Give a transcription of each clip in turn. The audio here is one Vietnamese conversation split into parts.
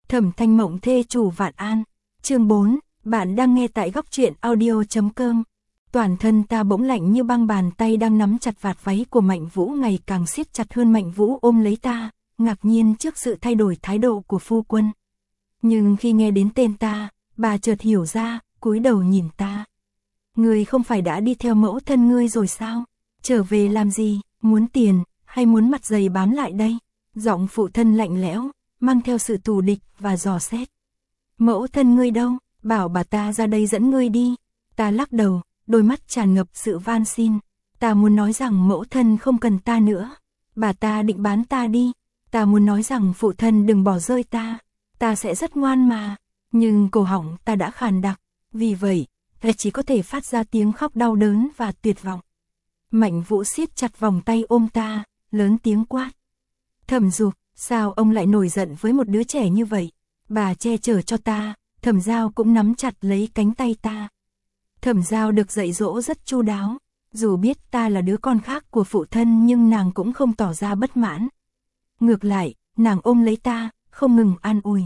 Thẩm Thanh Mộng thê chủ Vạn An. Chương 4, bạn đang nghe tại góc truyện audio.com. Toàn thân ta bỗng lạnh như băng, bàn tay đang nắm chặt vạt váy của Mạnh Vũ ngày càng siết chặt hơn. Mạnh Vũ ôm lấy ta, ngạc nhiên trước sự thay đổi thái độ của phu quân. Nhưng khi nghe đến tên ta, bà chợt hiểu ra, cúi đầu nhìn ta. Ngươi không phải đã đi theo mẫu thân ngươi rồi sao? Trở về làm gì? Muốn tiền, hay muốn mặt dày bám lại đây? Giọng phụ thân lạnh lẽo, mang theo sự thù địch và dò xét. Mẫu thân ngươi đâu? Bảo bà ta ra đây dẫn ngươi đi. Ta lắc đầu, đôi mắt tràn ngập sự van xin. Ta muốn nói rằng mẫu thân không cần ta nữa. Bà ta định bán ta đi. Ta muốn nói rằng phụ thân đừng bỏ rơi ta. Ta sẽ rất ngoan mà. Nhưng cổ họng ta đã khàn đặc. Vì vậy, ta chỉ có thể phát ra tiếng khóc đau đớn và tuyệt vọng. Mạnh Vũ siết chặt vòng tay ôm ta, lớn tiếng quát. Thẩm Dục, sao ông lại nổi giận với một đứa trẻ như vậy? Bà che chở cho ta. Thẩm Giao cũng nắm chặt lấy cánh tay ta. Thẩm Giao được dạy dỗ rất chu đáo. Dù biết ta là đứa con khác của phụ thân nhưng nàng cũng không tỏ ra bất mãn. Ngược lại, nàng ôm lấy ta, không ngừng an ủi.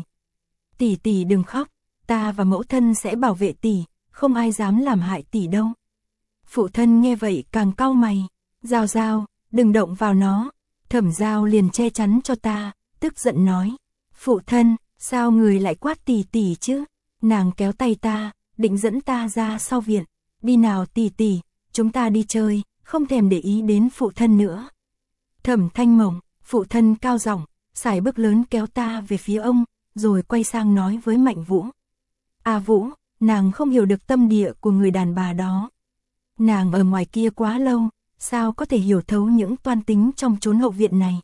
Tỷ tỷ đừng khóc, ta và mẫu thân sẽ bảo vệ tỷ, không ai dám làm hại tỷ đâu. Phụ thân nghe vậy càng cau mày. Giao Giao, đừng động vào nó. Thẩm Giao liền che chắn cho ta, tức giận nói. Phụ thân, sao người lại quát tỷ tỷ chứ? Nàng kéo tay ta, định dẫn ta ra sau viện. Đi nào tỷ tỷ, chúng ta đi chơi, không thèm để ý đến phụ thân nữa. Thẩm Thanh Mộng, phụ thân cao giọng, sải bước lớn kéo ta về phía ông, rồi quay sang nói với Mạnh Vũ. À Vũ, nàng không hiểu được tâm địa của người đàn bà đó. Nàng ở ngoài kia quá lâu, sao có thể hiểu thấu những toan tính trong chốn hậu viện này.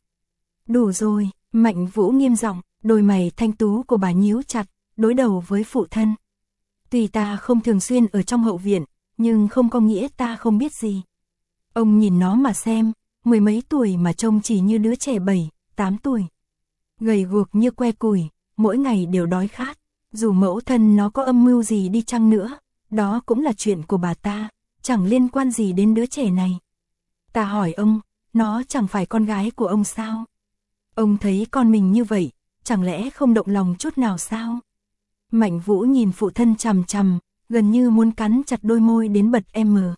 Đủ rồi, Mạnh Vũ nghiêm giọng, đôi mày thanh tú của bà nhíu chặt, đối đầu với phụ thân. Tuy ta không thường xuyên ở trong hậu viện, nhưng không có nghĩa ta không biết gì. Ông nhìn nó mà xem, mười mấy tuổi mà trông chỉ như đứa trẻ 7, 8 tuổi. Gầy guộc như que củi, mỗi ngày đều đói khát. Dù mẫu thân nó có âm mưu gì đi chăng nữa, đó cũng là chuyện của bà ta, chẳng liên quan gì đến đứa trẻ này. Ta hỏi ông, nó chẳng phải con gái của ông sao? Ông thấy con mình như vậy, chẳng lẽ không động lòng chút nào sao? Mạnh Vũ nhìn phụ thân chằm chằm, gần như muốn cắn chặt đôi môi đến bật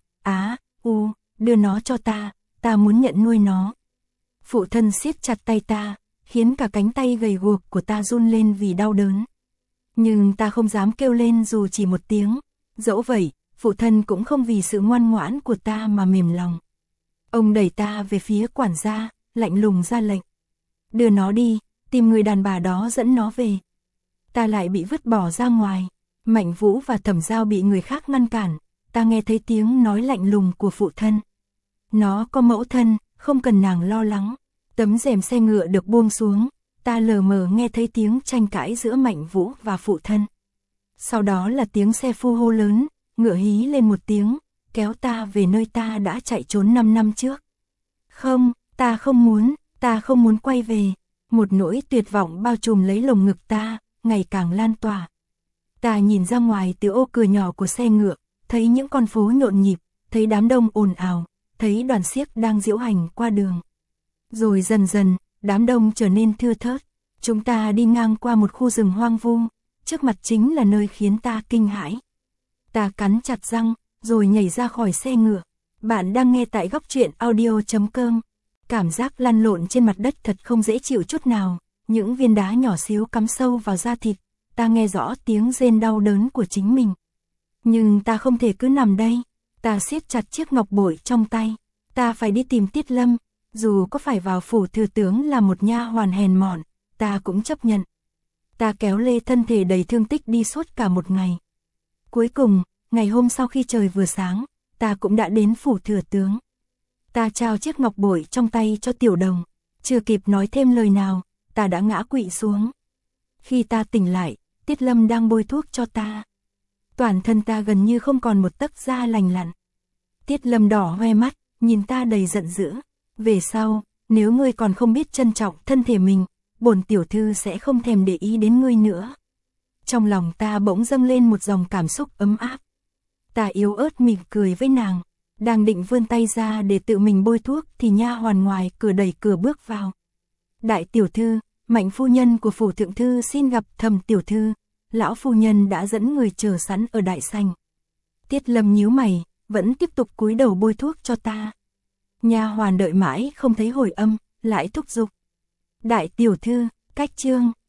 đưa nó cho ta muốn nhận nuôi nó. Phụ thân siết chặt tay ta, khiến cả cánh tay gầy guộc của ta run lên vì đau đớn. Nhưng ta không dám kêu lên dù chỉ một tiếng. Dẫu vậy, phụ thân cũng không vì sự ngoan ngoãn của ta mà mềm lòng. Ông đẩy ta về phía quản gia, lạnh lùng ra lệnh. Đưa nó đi, tìm người đàn bà đó dẫn nó về. Ta lại bị vứt bỏ ra ngoài. Mạnh Vũ và Thẩm Giao bị người khác ngăn cản. Ta nghe thấy tiếng nói lạnh lùng của phụ thân. Nó có mẫu thân, không cần nàng lo lắng. Tấm rèm xe ngựa được buông xuống. Ta lờ mờ nghe thấy tiếng tranh cãi giữa Mạnh Vũ và phụ thân. Sau đó là tiếng xe phu hô lớn, ngựa hí lên một tiếng, kéo ta về nơi ta đã chạy trốn 5 năm trước. Không, ta không muốn quay về. Một nỗi tuyệt vọng bao trùm lấy lồng ngực ta, ngày càng lan tỏa. Ta nhìn ra ngoài từ ô cửa nhỏ của xe ngựa, thấy những con phố nhộn nhịp, thấy đám đông ồn ào, thấy đoàn xiếc đang diễu hành qua đường. Rồi dần dần, đám đông trở nên thưa thớt. Chúng ta đi ngang qua một khu rừng hoang vu, trước mặt chính là nơi khiến ta kinh hãi. Ta cắn chặt răng, rồi nhảy ra khỏi xe ngựa. Bạn đang nghe tại góc truyện audio.com. Cảm giác lăn lộn trên mặt đất thật không dễ chịu chút nào. Những viên đá nhỏ xíu cắm sâu vào da thịt. Ta nghe rõ tiếng rên đau đớn của chính mình. Nhưng ta không thể cứ nằm đây. Ta siết chặt chiếc ngọc bội trong tay. Ta phải đi tìm Tiết Lâm. Dù có phải vào phủ thừa tướng là một nha hoàn hèn mọn, ta cũng chấp nhận. Ta kéo lê thân thể đầy thương tích đi suốt cả một ngày. Cuối cùng, ngày hôm sau khi trời vừa sáng, ta cũng đã đến phủ thừa tướng. Ta trao chiếc ngọc bội trong tay cho Tiểu Đồng. Chưa kịp nói thêm lời nào, ta đã ngã quỵ xuống. Khi ta tỉnh lại, Tiết Lâm đang bôi thuốc cho ta. Toàn thân ta gần như không còn một tấc da lành lặn. Tiết Lâm đỏ hoe mắt, nhìn ta đầy giận dữ. Về sau, nếu ngươi còn không biết trân trọng thân thể mình, bổn tiểu thư sẽ không thèm để ý đến ngươi nữa. Trong lòng ta bỗng dâng lên một dòng cảm xúc ấm áp. Ta yếu ớt mỉm cười với nàng, đang định vươn tay ra để tự mình bôi thuốc thì nha hoàn ngoài cửa đẩy cửa bước vào. Đại tiểu thư, Mạnh phu nhân của phủ thượng thư xin gặp Thẩm tiểu thư. Lão phu nhân đã dẫn người chờ sẵn ở đại sảnh. Tiết Lâm nhíu mày, vẫn tiếp tục cúi đầu bôi thuốc cho ta. Nha hoàn đợi mãi không thấy hồi âm, lại thúc giục. Đại tiểu thư, cách chương.